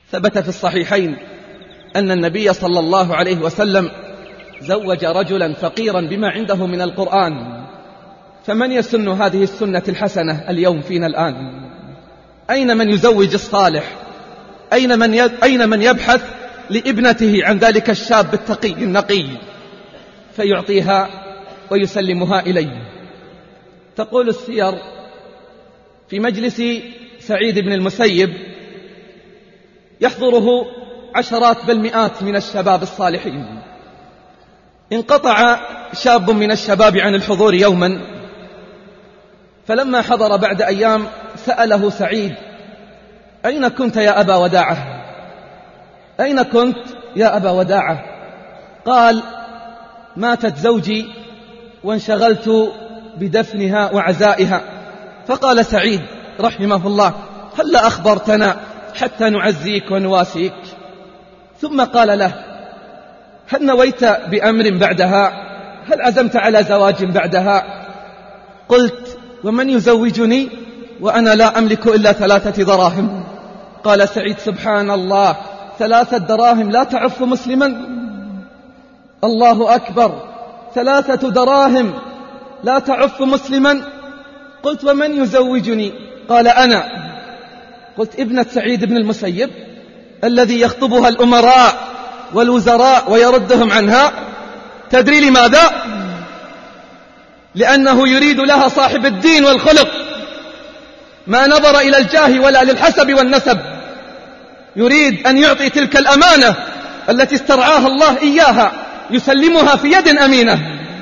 ثبت في الصحيحين أن النبي صلى الله عليه وسلم زوج رجلا فقيرا بما عنده من القرآن. فمن يسن هذه السنة الحسنة اليوم فينا الآن؟ أين من يزوج الصالح؟ أين من يبحث لابنته عن ذلك الشاب التقي النقي فيعطيها ويسلمها إليه؟ تقول السير في مجلس سعيد بن المسيب يحضره عشرات بل مئات من الشباب الصالحين. انقطع شاب من الشباب عن الحضور يوما، فلما حضر بعد أيام سأله سعيد: أين كنت يا أبا وداعة؟ أين كنت يا أبا وداعة؟ قال: ماتت زوجي وانشغلت بدفنها وعزائها. فقال سعيد رحمه الله: هلا أخبرتنا حتى نعزيك ونواسيك؟ ثم قال له: هل نويت بأمر بعدها؟ هل عزمت على زواج بعدها؟ قلت: ومن يزوجني وأنا لا أملك إلا 3 دراهم؟ قال سعيد: سبحان الله، 3 دراهم لا تعف مسلما؟ الله أكبر، 3 دراهم لا تعف مسلما؟ قلت: ومن يزوجني؟ قال: أنا. قلت: ابنة سعيد بن المسيب الذي يخطبها الأمراء والوزراء ويردهم عنها. تدري لماذا؟ لأنه يريد لها صاحب الدين والخلق، ما نظر إلى الجاه ولا للحسب والنسب، يريد أن يعطي تلك الأمانة التي استرعاها الله إياها، يسلمها في يد أمينة.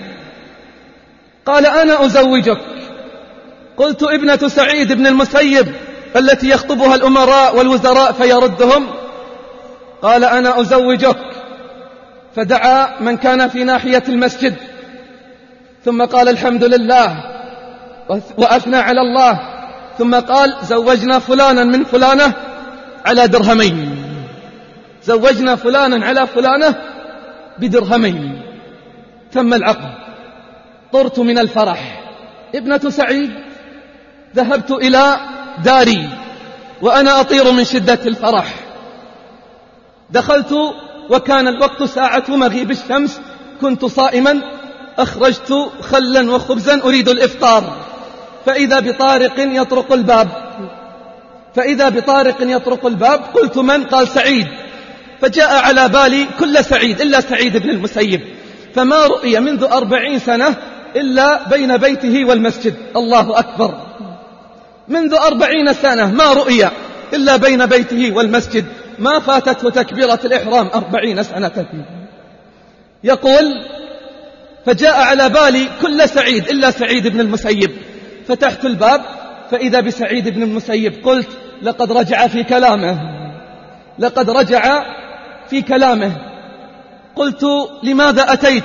قال: أنا أزوجك. قلت: ابنة سعيد بن المسيب التي يخطبها الأمراء والوزراء فيردهم؟ قال: أنا أزوجك. فدعا من كان في ناحية المسجد، ثم قال: الحمد لله، وأثنى على الله، ثم قال: زوجنا فلانا من فلانة على درهمين، زوجنا فلانا على فلانة بدرهمين. ثم العقد، طرت من الفرح. ابنة سعيد ذهبت إلى داري وأنا أطير من شدة الفرح. دخلت وكان الوقت ساعة مغيب الشمس، كنت صائما، أخرجت خلا وخبزا أريد الإفطار، فإذا بطارق يطرق الباب، قلت: من؟ قال: سعيد. فجاء على بالي كل سعيد إلا سعيد بن المسيب، فما رؤي منذ 40 سنة إلا بين بيته والمسجد. الله أكبر، منذ 40 سنة ما رؤي إلا بين بيته والمسجد، ما فاتته تكبيرة الإحرام 40 سنة. يقول: فجاء على بالي كل سعيد إلا سعيد بن المسيب، فتحت الباب فإذا بسعيد بن المسيب. قلت: لقد رجع في كلامه، لقد رجع في كلامه. قلت: لماذا أتيت؟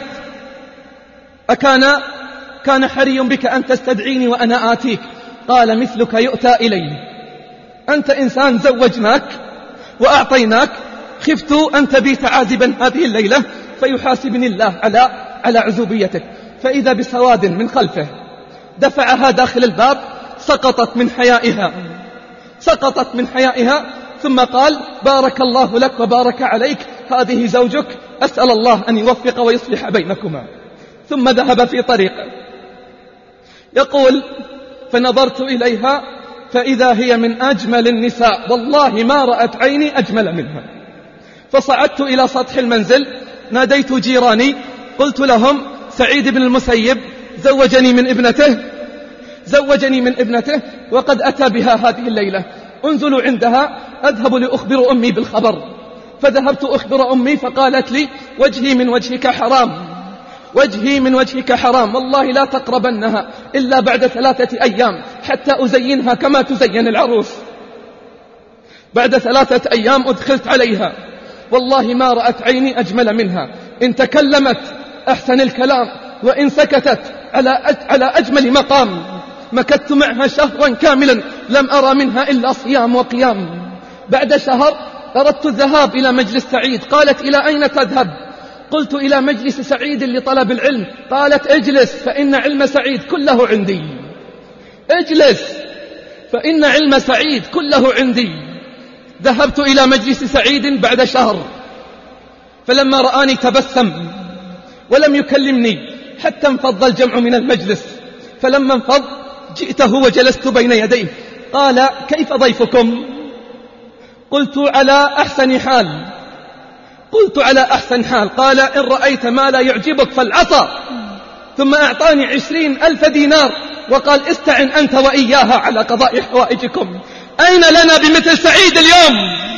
كان حري بك أن تستدعيني وأنا آتيك؟ قال: مثلك يؤتى إليه، أنت إنسان زوجناك وأعطيناك، خفت أن تبيت عازبا هذه الليلة فيحاسبني الله على عزوبيتك. فإذا بسواد من خلفه دفعها داخل الباب، سقطت من حيائها، ثم قال: بارك الله لك وبارك عليك، هذه زوجك، أسأل الله أن يوفق ويصلح بينكما. ثم ذهب في طريقه. يقول: فنظرت إليها فإذا هي من أجمل النساء، والله ما رأت عيني أجمل منها. فصعدت إلى سطح المنزل، ناديت جيراني، قلت لهم: سعيد بن المسيب زوجني من ابنته وقد أتى بها هذه الليلة، انزلوا عندها أذهب لأخبر أمي بالخبر. فذهبت أخبر أمي، فقالت لي: وجهي من وجهك حرام، والله لا تقربنها إلا بعد 3 أيام حتى أزينها كما تزين العروس. بعد 3 أيام أدخلت عليها، والله ما رأت عيني أجمل منها، إن تكلمت أحسن الكلام، وإن سكتت على أجمل مقام. مكثت معها شهرا كاملا لم أرى منها إلا صيام وقيام. بعد شهر أردت الذهاب إلى مجلس سعيد. قالت: إلى أين تذهب؟ قلت: إلى مجلس سعيد لطلب العلم. قالت: اجلس فإن علم سعيد كله عندي، اجلس فإن علم سعيد كله عندي. ذهبت إلى مجلس سعيد بعد شهر، فلما رآني تبسم ولم يكلمني حتى انفض الجمع من المجلس. فلما انفض جئته وجلست بين يديه. قال: كيف ضيفكم؟ قلت: على أحسن حال. قلت: على أحسن حال. قال: إن رأيت ما لا يعجبك فالعصا. ثم أعطاني 20,000 دينار وقال: استعن أنت وإياها على قضاء حوائجكم. أين لنا بمثل سعيد اليوم؟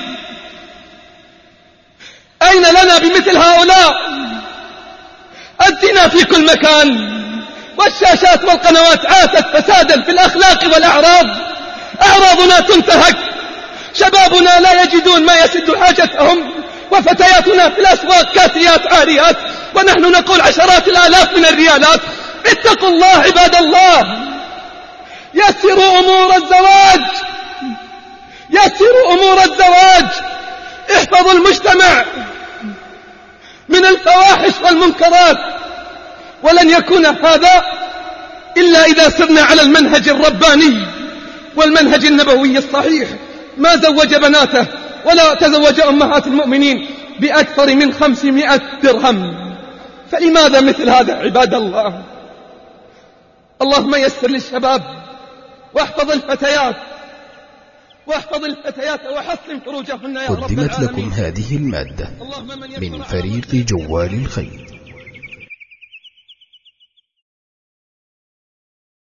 أين لنا بمثل هؤلاء؟ الزنا في كل مكان، والشاشات والقنوات عاتت فسادا في الأخلاق والأعراض. أعراضنا تنتهك، شبابنا لا يجدون ما يسد حاجتهم، وفتياتنا في الأسواق كاسيات عاريات، ونحن نقول عشرات الآلاف من الريالات. اتقوا الله عباد الله، يسروا أمور الزواج، يسروا أمور الزواج، احفظوا المجتمع من الفواحش والمنكرات. ولن يكون هذا إلا إذا سرنا على المنهج الرباني والمنهج النبوي الصحيح. ما زوج بناته ولا تزوج أمهات المؤمنين بأكثر من 500 درهم، فلماذا مثل هذا عباد الله؟ اللهم يسر للشباب، واحفظ الفتيات وحصن فروجهن يا رب العالمين. قدمت لكم هذه المادة من فريق جوال الخير.